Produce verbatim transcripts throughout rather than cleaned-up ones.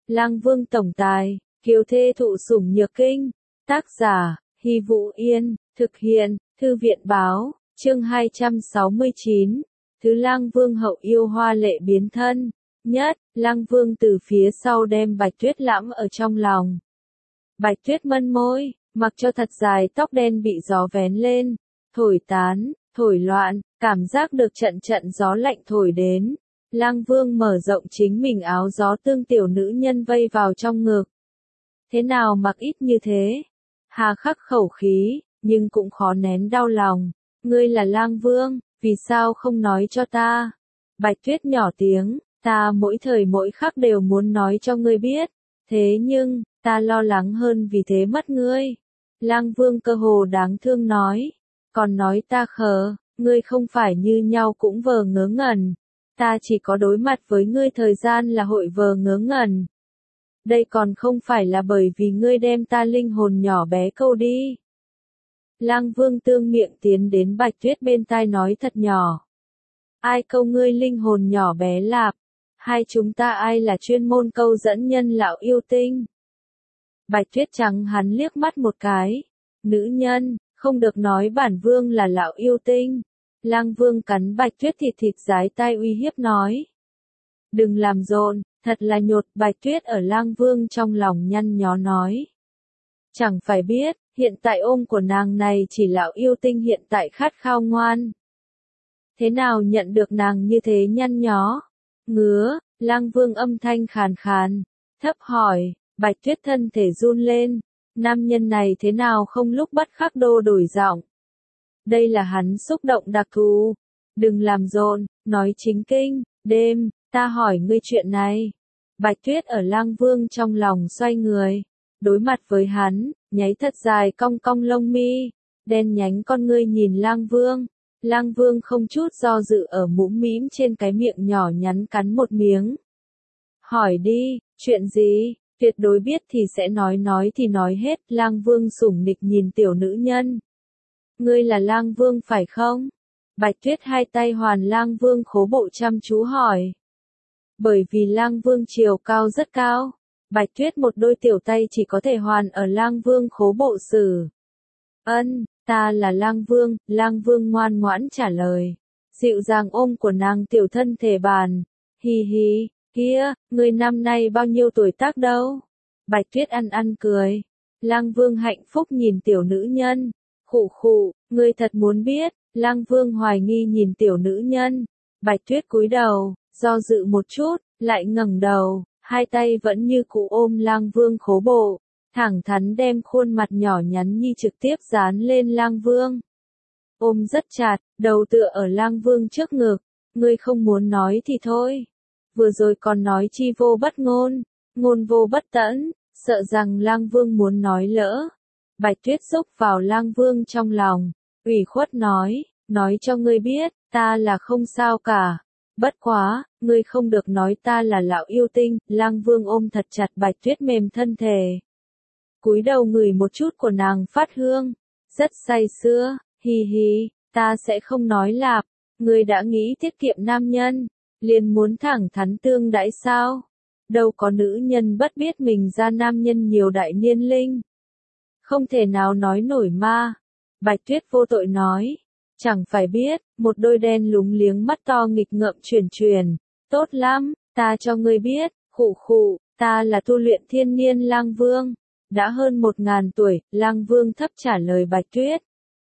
Lang Vương tổng tài, kiều thê thụ sủng nhược kinh. Tác giả, Hy Vũ Yên, thực hiện, Thư viện báo, chương hai trăm sáu mươi chín. Thứ Lang Vương hậu yêu hoa lệ biến thân. Nhất, Lang Vương từ phía sau đem Bạch Tuyết lãm ở trong lòng. Bạch Tuyết mân môi, mặc cho thật dài tóc đen bị gió vén lên, thổi tán, thổi loạn, cảm giác được trận trận gió lạnh thổi đến. Lang Vương mở rộng chính mình áo gió tương tiểu nữ nhân vây vào trong ngực. Thế nào mặc ít như thế? Hà khắc khẩu khí, nhưng cũng khó nén đau lòng. Ngươi là Lang Vương, vì sao không nói cho ta? Bạch Tuyết nhỏ tiếng, ta mỗi thời mỗi khắc đều muốn nói cho ngươi biết. Thế nhưng, ta lo lắng hơn vì thế mất ngươi. Lang Vương cơ hồ đáng thương nói. Còn nói ta khờ, ngươi không phải như nhau cũng vờ ngớ ngẩn. Ta chỉ có đối mặt với ngươi thời gian là hội vờ ngớ ngẩn. Đây còn không phải là bởi vì ngươi đem ta linh hồn nhỏ bé câu đi. Lang Vương tương miệng tiến đến Bạch Tuyết bên tai nói thật nhỏ. Ai câu ngươi linh hồn nhỏ bé lạp? Hai chúng ta ai là chuyên môn câu dẫn nhân lão yêu tinh? Bạch Tuyết trắng hắn liếc mắt một cái. Nữ nhân, không được nói bản vương là lão yêu tinh. Lang Vương cắn Bạch Tuyết thịt thịt giái tai uy hiếp nói. Đừng làm rộn, thật là nhột. Bạch Tuyết ở Lang Vương trong lòng nhăn nhó nói. Chẳng phải biết, hiện tại ôm của nàng này chỉ lão yêu tinh hiện tại khát khao ngoan. Thế nào nhận được nàng như thế nhăn nhó? Ngứa, Lang Vương âm thanh khàn khàn, thấp hỏi. Bạch Tuyết thân thể run lên. Nam nhân này thế nào không lúc bắt khắc đô đổi giọng. Đây là hắn xúc động đặc thù. Đừng làm rộn, nói chính kinh. Đêm, ta hỏi ngươi chuyện này. Bạch Tuyết ở Lang Vương trong lòng xoay người. Đối mặt với hắn, nháy thật dài cong cong lông mi. Đen nhánh con ngươi nhìn Lang Vương. Lang Vương không chút do dự ở mũm mĩm trên cái miệng nhỏ nhắn cắn một miếng. Hỏi đi, chuyện gì? Tuyệt đối biết thì sẽ nói nói thì nói hết. Lang Vương sủng nịch nhìn tiểu nữ nhân. Ngươi là Lang Vương phải không? Bạch Tuyết hai tay hoàn Lang Vương khố bộ chăm chú hỏi. Bởi vì Lang Vương chiều cao rất cao. Bạch Tuyết một đôi tiểu tay chỉ có thể hoàn ở Lang Vương khố bộ xử. Ân, ta là Lang Vương. Lang Vương ngoan ngoãn trả lời. Dịu dàng ôm của nàng tiểu thân thể bàn. Hi hi. Kia, ngươi năm nay bao nhiêu tuổi tác đâu? Bạch Tuyết ăn ăn cười. Lang Vương hạnh phúc nhìn tiểu nữ nhân. Khụ khụ, ngươi thật muốn biết. Lang Vương hoài nghi nhìn tiểu nữ nhân. Bạch Tuyết cúi đầu, do dự một chút, lại ngẩng đầu, hai tay vẫn như cũ ôm Lang Vương khố bộ, thẳng thắn đem khuôn mặt nhỏ nhắn nhi trực tiếp dán lên Lang Vương. Ôm rất chặt, đầu tựa ở Lang Vương trước ngực. Ngươi không muốn nói thì thôi. Vừa rồi còn nói chi vô bất ngôn, ngôn vô bất tẫn, sợ rằng Lang Vương muốn nói lỡ. Bạch Tuyết xúc vào Lang Vương trong lòng, ủy khuất nói, nói cho ngươi biết, ta là không sao cả. Bất quá, ngươi không được nói ta là lão yêu tinh. Lang Vương ôm thật chặt Bạch Tuyết mềm thân thể. Cúi đầu ngửi một chút của nàng phát hương, rất say sưa, hi hi, ta sẽ không nói lạp, ngươi đã nghĩ tiết kiệm nam nhân. Liền muốn thẳng thắn tương đãi sao? Đâu có nữ nhân bất biết mình ra nam nhân nhiều đại niên linh. Không thể nào nói nổi ma. Bạch Tuyết vô tội nói. Chẳng phải biết, một đôi đen lúng liếng mắt to nghịch ngợm chuyển chuyển. Tốt lắm, ta cho ngươi biết, khụ khụ, ta là tu luyện thiên niên Lang Vương. Đã hơn một ngàn tuổi, Lang Vương thấp trả lời Bạch Tuyết.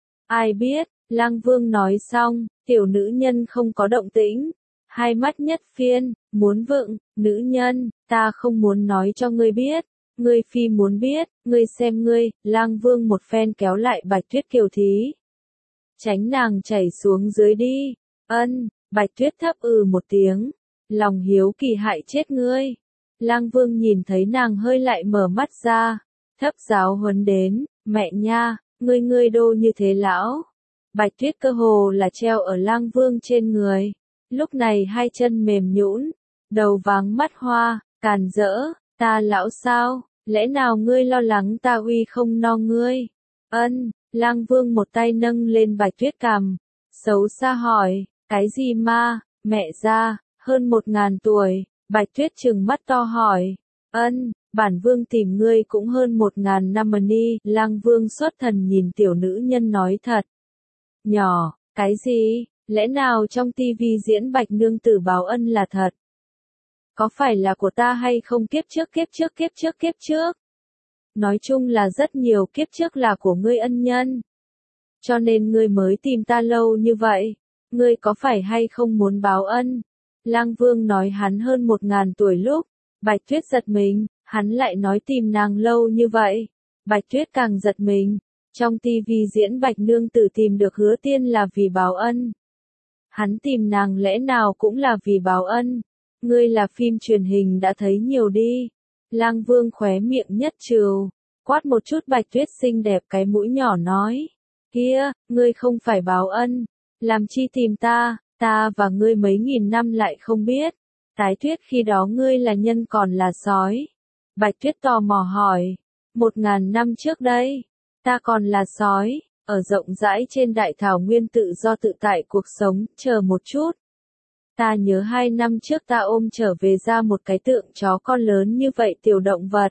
Ai biết, Lang Vương nói xong, tiểu nữ nhân không có động tĩnh. Hai mắt nhất phiên, muốn vựng, nữ nhân, ta không muốn nói cho ngươi biết, ngươi phi muốn biết, ngươi xem ngươi. Lang Vương một phen kéo lại Bạch Tuyết kiều thí. Tránh nàng chảy xuống dưới đi. Ân, Bạch Tuyết thấp ừ một tiếng, lòng hiếu kỳ hại chết ngươi. Lang Vương nhìn thấy nàng hơi lại mở mắt ra, thấp giáo huấn đến, mẹ nha, ngươi ngươi đô như thế lão. Bạch Tuyết cơ hồ là treo ở Lang Vương trên người. Lúc này hai chân mềm nhũn, đầu váng mắt hoa, càn rỡ, ta lão sao, lẽ nào ngươi lo lắng ta uy không no ngươi? Ân, Lang Vương một tay nâng lên Bạch Tuyết cằm, xấu xa hỏi, cái gì ma, mẹ ra, hơn một ngàn tuổi. Bạch Tuyết trừng mắt to hỏi, Ân, bản vương tìm ngươi cũng hơn một ngàn năm mà ni, Lang Vương xuất thần nhìn tiểu nữ nhân nói thật. Nhỏ, cái gì, lẽ nào trong tivi diễn Bạch Nương Tử báo ân là thật? Có phải là của ta hay không kiếp trước kiếp trước kiếp trước kiếp trước? Nói chung là rất nhiều kiếp trước là của ngươi ân nhân. Cho nên ngươi mới tìm ta lâu như vậy. Ngươi có phải hay không muốn báo ân? Lang Vương nói hắn hơn một ngàn tuổi lúc. Bạch Tuyết giật mình, hắn lại nói tìm nàng lâu như vậy. Bạch Tuyết càng giật mình. Trong tivi diễn Bạch Nương Tử tìm được Hứa Tiên là vì báo ân. Hắn tìm nàng lẽ nào cũng là vì báo ân. Ngươi là phim truyền hình đã thấy nhiều đi. Lang Vương khóe miệng nhất trừ, quát một chút Bạch Tuyết xinh đẹp cái mũi nhỏ nói. Kia, ngươi không phải báo ân, làm chi tìm ta, ta và ngươi mấy nghìn năm lại không biết. Tái Tuyết khi đó ngươi là nhân còn là sói. Bạch Tuyết tò mò hỏi, một ngàn năm trước đây, ta còn là sói, ở rộng rãi trên đại thảo nguyên tự do tự tại cuộc sống, chờ một chút. Ta nhớ hai năm trước ta ôm trở về ra một cái tượng chó con lớn như vậy tiểu động vật.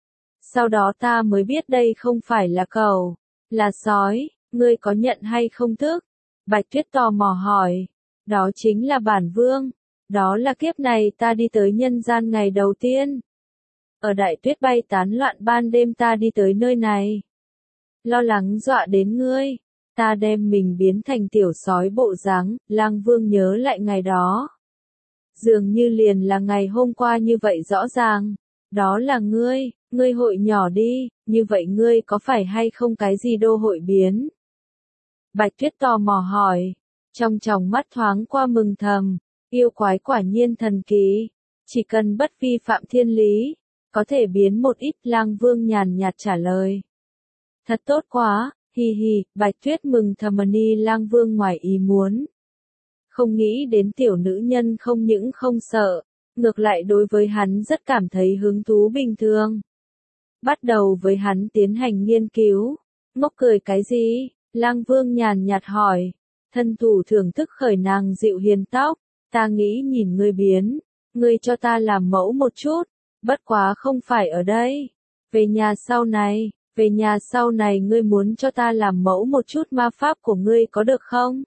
Sau đó ta mới biết đây không phải là cẩu, là sói, ngươi có nhận hay không thức? Bạch Tuyết tò mò hỏi, đó chính là bản vương, đó là kiếp này ta đi tới nhân gian ngày đầu tiên. Ở đại tuyết bay tán loạn ban đêm ta đi tới nơi này. Lo lắng dọa đến ngươi. Ta đem mình biến thành tiểu sói bộ dáng, Lang Vương nhớ lại ngày đó. Dường như liền là ngày hôm qua như vậy rõ ràng. Đó là ngươi, ngươi hội nhỏ đi, như vậy ngươi có phải hay không cái gì đô hội biến? Bạch Tuyết tò mò hỏi, trong tròng mắt thoáng qua mừng thầm, yêu quái quả nhiên thần kỳ, chỉ cần bất vi phạm thiên lý, có thể biến một ít. Lang Vương nhàn nhạt trả lời. Thật tốt quá. Hi hi, Bạch Tuyết mừng thầm ni Lang Vương ngoài ý muốn. Không nghĩ đến tiểu nữ nhân không những không sợ, ngược lại đối với hắn rất cảm thấy hứng thú bình thường. Bắt đầu với hắn tiến hành nghiên cứu. Ngốc cười cái gì? Lang Vương nhàn nhạt hỏi. Thân thủ thưởng thức khởi nàng dịu hiền tóc. Ta nghĩ nhìn ngươi biến. Ngươi cho ta làm mẫu một chút. Bất quá không phải ở đây. Về nhà sau này. Về nhà sau này ngươi muốn cho ta làm mẫu một chút ma pháp của ngươi có được không?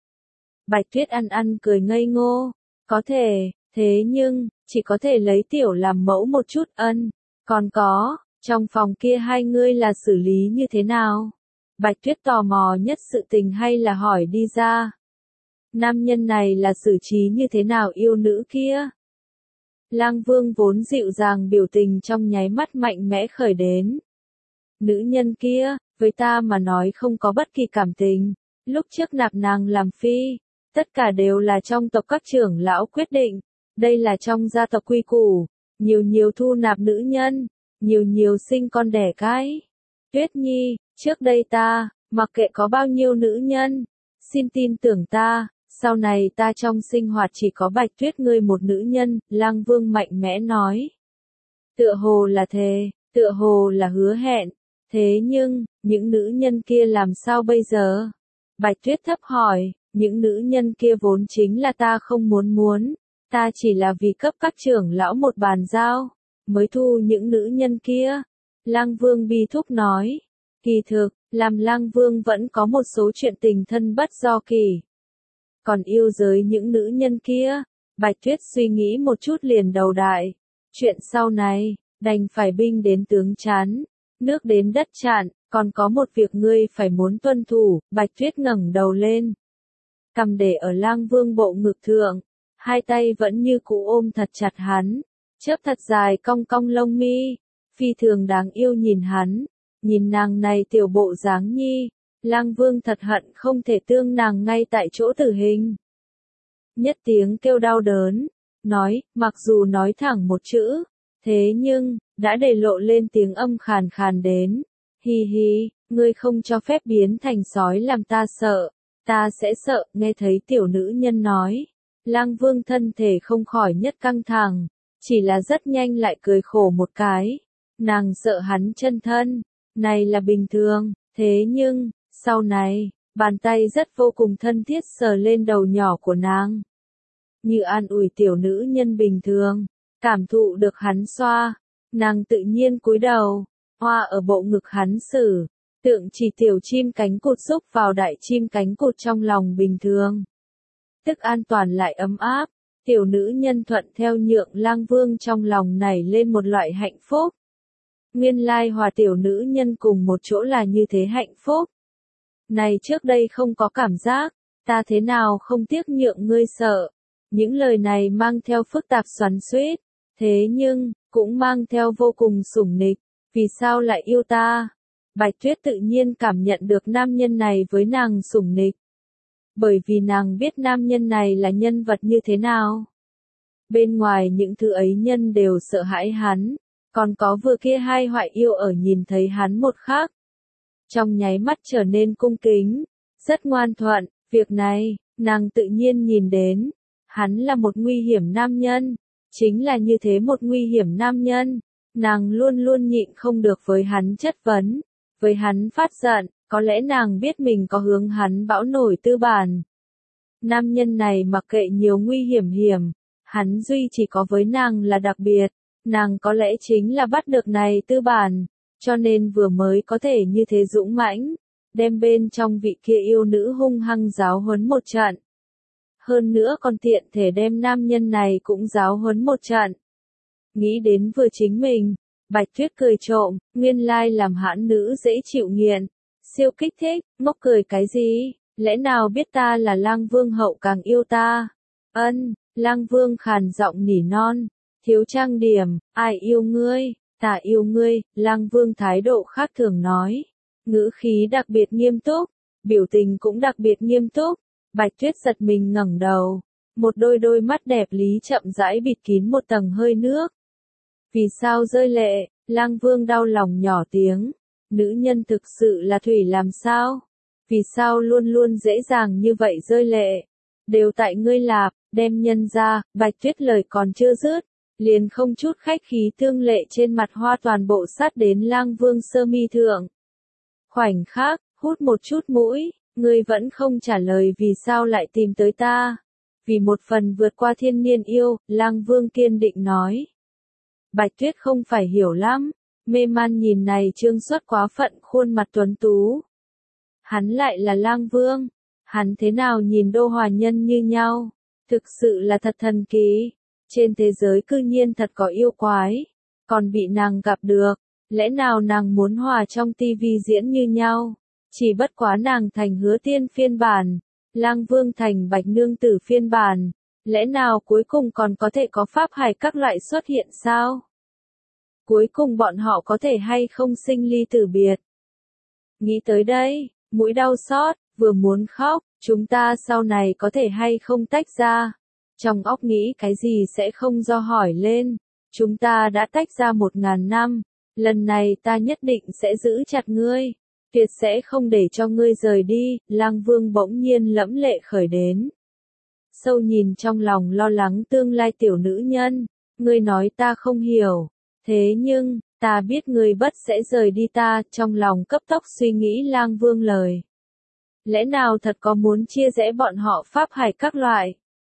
Bạch Tuyết ăn ăn cười ngây ngô. Có thể, thế nhưng, chỉ có thể lấy tiểu làm mẫu một chút ân. Còn có, trong phòng kia hai ngươi là xử lý như thế nào? Bạch Tuyết tò mò nhất sự tình hay là hỏi đi ra. Nam nhân này là xử trí như thế nào yêu nữ kia? Lang Vương vốn dịu dàng biểu tình trong nháy mắt mạnh mẽ khởi đến. Nữ nhân kia, với ta mà nói không có bất kỳ cảm tình, lúc trước nạp nàng làm phi, tất cả đều là trong tộc các trưởng lão quyết định, đây là trong gia tộc quy củ, nhiều nhiều thu nạp nữ nhân, nhiều nhiều sinh con đẻ cái. Tuyết Nhi, trước đây ta, mặc kệ có bao nhiêu nữ nhân, xin tin tưởng ta, sau này ta trong sinh hoạt chỉ có Bạch Tuyết ngươi một nữ nhân, Lang Vương mạnh mẽ nói. Tựa hồ là thề, tựa hồ là hứa hẹn. Thế nhưng, những nữ nhân kia làm sao bây giờ? Bạch Tuyết thấp hỏi, những nữ nhân kia vốn chính là ta không muốn muốn, ta chỉ là vì cấp các trưởng lão một bàn giao, mới thu những nữ nhân kia. Lang Vương bi thúc nói, kỳ thực, làm Lang Vương vẫn có một số chuyện tình thân bất do kỳ. Còn yêu giới những nữ nhân kia, Bạch Tuyết suy nghĩ một chút liền đầu đại, chuyện sau này, đành phải binh đến tướng chán. Nước đến đất chặn, còn có một việc ngươi phải muốn tuân thủ. Bạch Tuyết ngẩng đầu lên, cầm để ở Lang Vương bộ ngực thượng, hai tay vẫn như cũ ôm thật chặt hắn, chớp thật dài cong cong lông mi, phi thường đáng yêu nhìn hắn, nhìn nàng này tiểu bộ dáng nhi, Lang Vương thật hận không thể tương nàng ngay tại chỗ tử hình. Nhất tiếng kêu đau đớn, nói, mặc dù nói thẳng một chữ, thế nhưng, đã để lộ lên tiếng âm khàn khàn đến. Hi hi, ngươi không cho phép biến thành sói làm ta sợ, ta sẽ sợ, nghe thấy tiểu nữ nhân nói. Lang Vương thân thể không khỏi nhất căng thẳng, chỉ là rất nhanh lại cười khổ một cái. Nàng sợ hắn chân thân, này là bình thường, thế nhưng, sau này, bàn tay rất vô cùng thân thiết sờ lên đầu nhỏ của nàng. Như an ủi tiểu nữ nhân bình thường, cảm thụ được hắn xoa, Nàng tự nhiên cúi đầu, hoa ở bộ ngực hắn xử, tượng chỉ tiểu chim cánh cụt xúc vào đại chim cánh cụt trong lòng bình thường. Tức an toàn lại ấm áp, tiểu nữ nhân thuận theo nhượng Lang Vương trong lòng nảy lên một loại hạnh phúc. Nguyên lai hòa tiểu nữ nhân cùng một chỗ là như thế hạnh phúc. Này trước đây không có cảm giác, ta thế nào không tiếc nhượng ngươi sợ. Những lời này mang theo phức tạp xoắn xuýt, thế nhưng, cũng mang theo vô cùng sủng nịch. Vì sao lại yêu ta? Bạch Tuyết tự nhiên cảm nhận được nam nhân này với nàng sủng nịch. Bởi vì nàng biết nam nhân này là nhân vật như thế nào. Bên ngoài những thứ ấy nhân đều sợ hãi hắn, còn có vừa kia hai hoại yêu ở nhìn thấy hắn một khắc. Trong nháy mắt trở nên cung kính, rất ngoan thuận, việc này, nàng tự nhiên nhìn đến. Hắn là một nguy hiểm nam nhân, chính là như thế một nguy hiểm nam nhân, nàng luôn luôn nhịn không được với hắn chất vấn, với hắn phát giận, có lẽ nàng biết mình có hướng hắn bão nổi tư bản. Nam nhân này mặc kệ nhiều nguy hiểm hiểm, hắn duy chỉ có với nàng là đặc biệt, nàng có lẽ chính là bắt được này tư bản, cho nên vừa mới có thể như thế dũng mãnh, đem bên trong vị kia yêu nữ hung hăng giáo huấn một trận. Hơn nữa còn tiện thể đem nam nhân này cũng giáo huấn một trận. Nghĩ đến vừa chính mình, Bạch Tuyết cười trộm, nguyên lai làm hãn nữ dễ chịu nghiện, siêu kích thích, ngốc cười cái gì, lẽ nào biết ta là Lang Vương hậu càng yêu ta. Ân, Lang Vương khàn giọng nỉ non, thiếu trang điểm, ai yêu ngươi, ta yêu ngươi, Lang Vương thái độ khác thường nói, ngữ khí đặc biệt nghiêm túc, biểu tình cũng đặc biệt nghiêm túc. Bạch Tuyết giật mình ngẩng đầu, một đôi đôi mắt đẹp lý chậm rãi bịt kín một tầng hơi nước. Vì sao rơi lệ? Lang Vương đau lòng nhỏ tiếng, nữ nhân thực sự là thủy làm sao? Vì sao luôn luôn dễ dàng như vậy rơi lệ? Đều tại ngươi lạp, đem nhân ra, Bạch Tuyết lời còn chưa dứt, liền không chút khách khí thương lệ trên mặt hoa toàn bộ sát đến Lang Vương sơ mi thượng. Khoảnh khắc, hút một chút mũi. Ngươi vẫn không trả lời vì sao lại tìm tới ta. Vì một phần vượt qua thiên niên yêu, Lang Vương kiên định nói. Bạch Tuyết không phải hiểu lắm, mê man nhìn này trương xuất quá phận khuôn mặt tuấn tú. Hắn lại là Lang Vương, hắn thế nào nhìn đô hòa nhân như nhau, thực sự là thật thần kỳ. Trên thế giới cư nhiên thật có yêu quái, còn bị nàng gặp được, lẽ nào nàng muốn hòa trong tivi diễn như nhau. Chỉ bất quá nàng thành Hứa Tiên phiên bản, Lang Vương thành Bạch Nương Tử phiên bản, lẽ nào cuối cùng còn có thể có pháp hài các loại xuất hiện sao? Cuối cùng bọn họ có thể hay không sinh ly tử biệt? Nghĩ tới đây, mũi đau xót, vừa muốn khóc, chúng ta sau này có thể hay không tách ra? Trong óc nghĩ cái gì sẽ không do hỏi lên, chúng ta đã tách ra một ngàn năm, lần này ta nhất định sẽ giữ chặt ngươi. Tuyệt sẽ không để cho ngươi rời đi, Lang Vương bỗng nhiên lẫm lệ khởi đến. Sâu nhìn trong lòng lo lắng tương lai tiểu nữ nhân, ngươi nói ta không hiểu, thế nhưng, ta biết ngươi bất sẽ rời đi ta, trong lòng cấp tốc suy nghĩ Lang Vương lời. Lẽ nào thật có muốn chia rẽ bọn họ pháp hài các loại?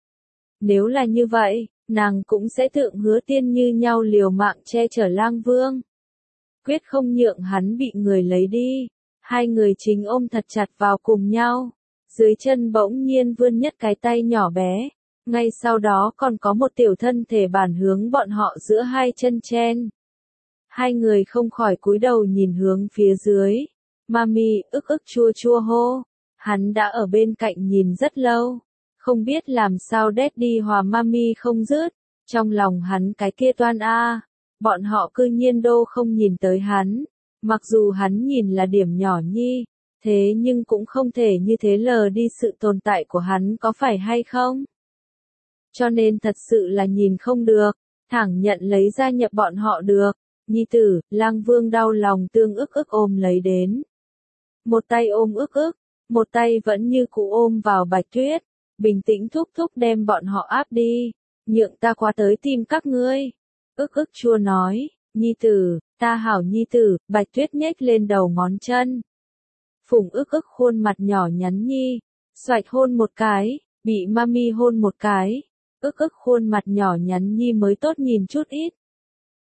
Nếu là như vậy, nàng cũng sẽ tượng Hứa Tiên như nhau liều mạng che chở Lang Vương. Quyết không nhượng hắn bị người lấy đi. Hai người chính ôm thật chặt vào cùng nhau, dưới chân bỗng nhiên vươn nhất cái tay nhỏ bé, ngay sau đó còn có một tiểu thân thể bản hướng bọn họ giữa hai chân chen. Hai người không khỏi cúi đầu nhìn hướng phía dưới, Mami ức ức chua chua hô, hắn đã ở bên cạnh nhìn rất lâu, không biết làm sao Daddy hòa Mami không dứt, trong lòng hắn cái kia toan a, bọn họ cư nhiên đô không nhìn tới hắn. Mặc dù hắn nhìn là điểm nhỏ nhi, thế nhưng cũng không thể như thế lờ đi sự tồn tại của hắn có phải hay không? Cho nên thật sự là nhìn không được, thẳng nhận lấy gia nhập bọn họ được. Nhi tử, Lang Vương đau lòng tương ức ức ôm lấy đến. Một tay ôm ức ức, một tay vẫn như cũ ôm vào Bạch Tuyết, bình tĩnh thúc thúc đem bọn họ áp đi, nhượng ta qua tới tìm các ngươi. Ức ức chua nói, Nhi tử, ta hảo Nhi tử, Bạch Tuyết nhếch lên đầu ngón chân. Phùng ức ức khuôn mặt nhỏ nhắn Nhi, xoạch hôn một cái, bị Mami hôn một cái, ức ức khuôn mặt nhỏ nhắn Nhi mới tốt nhìn chút ít.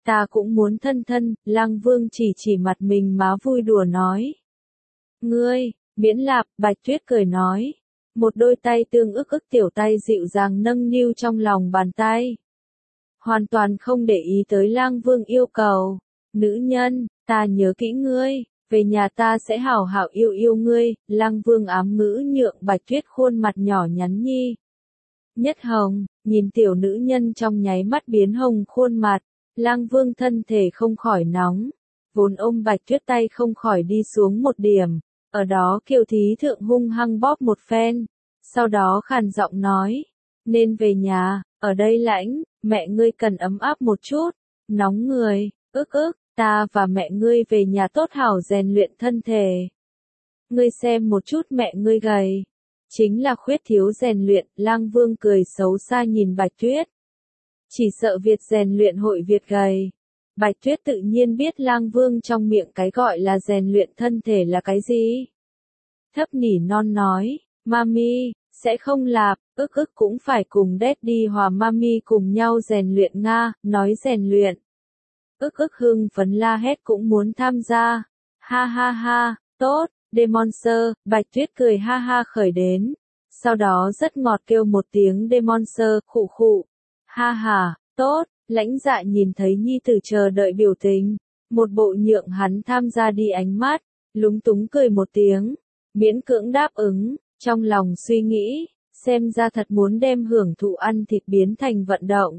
ta cũng muốn thân thân, Lăng Vương chỉ chỉ mặt mình má vui đùa nói. Ngươi, miễn lạp, Bạch Tuyết cười nói. Một đôi tay tương ức ức tiểu tay dịu dàng nâng niu trong lòng bàn tay. Hoàn toàn không để ý tới Lang Vương yêu cầu. Nữ nhân, ta nhớ kỹ ngươi, về nhà ta sẽ hảo hảo yêu yêu ngươi, Lang Vương ám ngữ nhượng Bạch Tuyết khuôn mặt nhỏ nhắn nhi. Nhất hồng, nhìn tiểu nữ nhân trong nháy mắt biến hồng khuôn mặt, Lang Vương thân thể không khỏi nóng, vốn ôm Bạch Tuyết tay không khỏi đi xuống một điểm, ở đó Kiều Thí Thượng hung hăng bóp một phen, sau đó khàn giọng nói, nên về nhà, ở đây lãnh, mẹ ngươi cần ấm áp một chút, nóng người, ức ức, ta và mẹ ngươi về nhà tốt hảo rèn luyện thân thể. Ngươi xem một chút mẹ ngươi gầy, chính là khuyết thiếu rèn luyện, Lang Vương cười xấu xa nhìn Bạch Tuyết. Chỉ sợ Việt rèn luyện hội Việt gầy. Bạch Tuyết tự nhiên biết Lang Vương trong miệng cái gọi là rèn luyện thân thể là cái gì. Thấp nỉ non nói, Mami, sẽ không lạp, ức ức cũng phải cùng Daddy hòa Mami cùng nhau rèn luyện Nga, nói rèn luyện. Ức ức hưng phấn la hét cũng muốn tham gia. Ha ha ha, tốt, Demonster, Bạch Tuyết cười ha ha khởi đến. Sau đó rất ngọt kêu một tiếng Demonster, khụ khụ. Ha ha, tốt, lãnh dạ nhìn thấy nhi tử chờ đợi biểu tình. Một bộ nhượng hắn tham gia đi ánh mắt, lúng túng cười một tiếng. Miễn cưỡng đáp ứng, trong lòng suy nghĩ, xem ra thật muốn đem hưởng thụ ăn thịt biến thành vận động.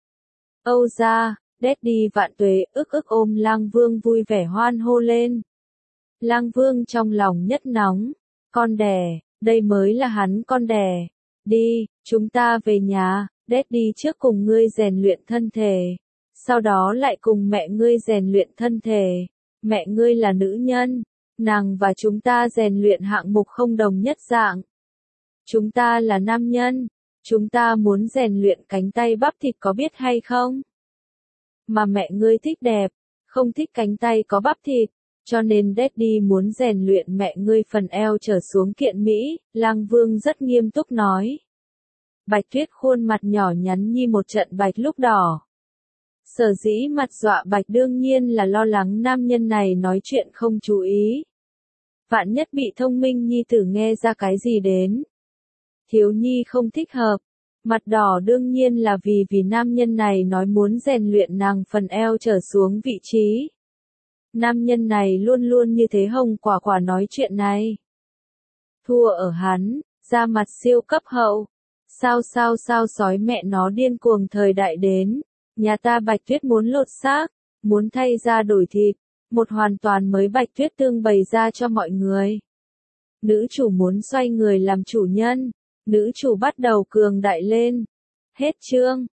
Âu ra, Daddy vạn tuế, ức ức ôm Lang Vương vui vẻ hoan hô lên. Lang Vương trong lòng nhất nóng, con đẻ, đây mới là hắn con đẻ. Đi, chúng ta về nhà, Daddy trước cùng ngươi rèn luyện thân thể, sau đó lại cùng mẹ ngươi rèn luyện thân thể. Mẹ ngươi là nữ nhân, nàng và chúng ta rèn luyện hạng mục không đồng nhất dạng. Chúng ta là nam nhân, chúng ta muốn rèn luyện cánh tay bắp thịt có biết hay không? Mà mẹ ngươi thích đẹp, không thích cánh tay có bắp thịt, cho nên Daddy muốn rèn luyện mẹ ngươi phần eo trở xuống kiện Mỹ, Lang Vương rất nghiêm túc nói. Bạch Tuyết khuôn mặt nhỏ nhắn như một trận bạch lúc đỏ. Sở dĩ mặt dọa bạch đương nhiên là lo lắng nam nhân này nói chuyện không chú ý. Vạn nhất bị thông minh nhi tử nghe ra cái gì đến. Thiếu nhi không thích hợp. Mặt đỏ đương nhiên là vì vì nam nhân này nói muốn rèn luyện nàng phần eo trở xuống vị trí. Nam nhân này luôn luôn như thế hồng quả quả nói chuyện này. Thua ở hắn, ra mặt siêu cấp hậu. Sao sao sao sói mẹ nó điên cuồng thời đại đến. Nhà ta Bạch Tuyết muốn lột xác, muốn thay ra đổi thịt. Một hoàn toàn mới Bạch Tuyết tương bày ra cho mọi người. Nữ chủ muốn xoay người làm chủ nhân. Nữ chủ bắt đầu cường đại lên. Hết chương.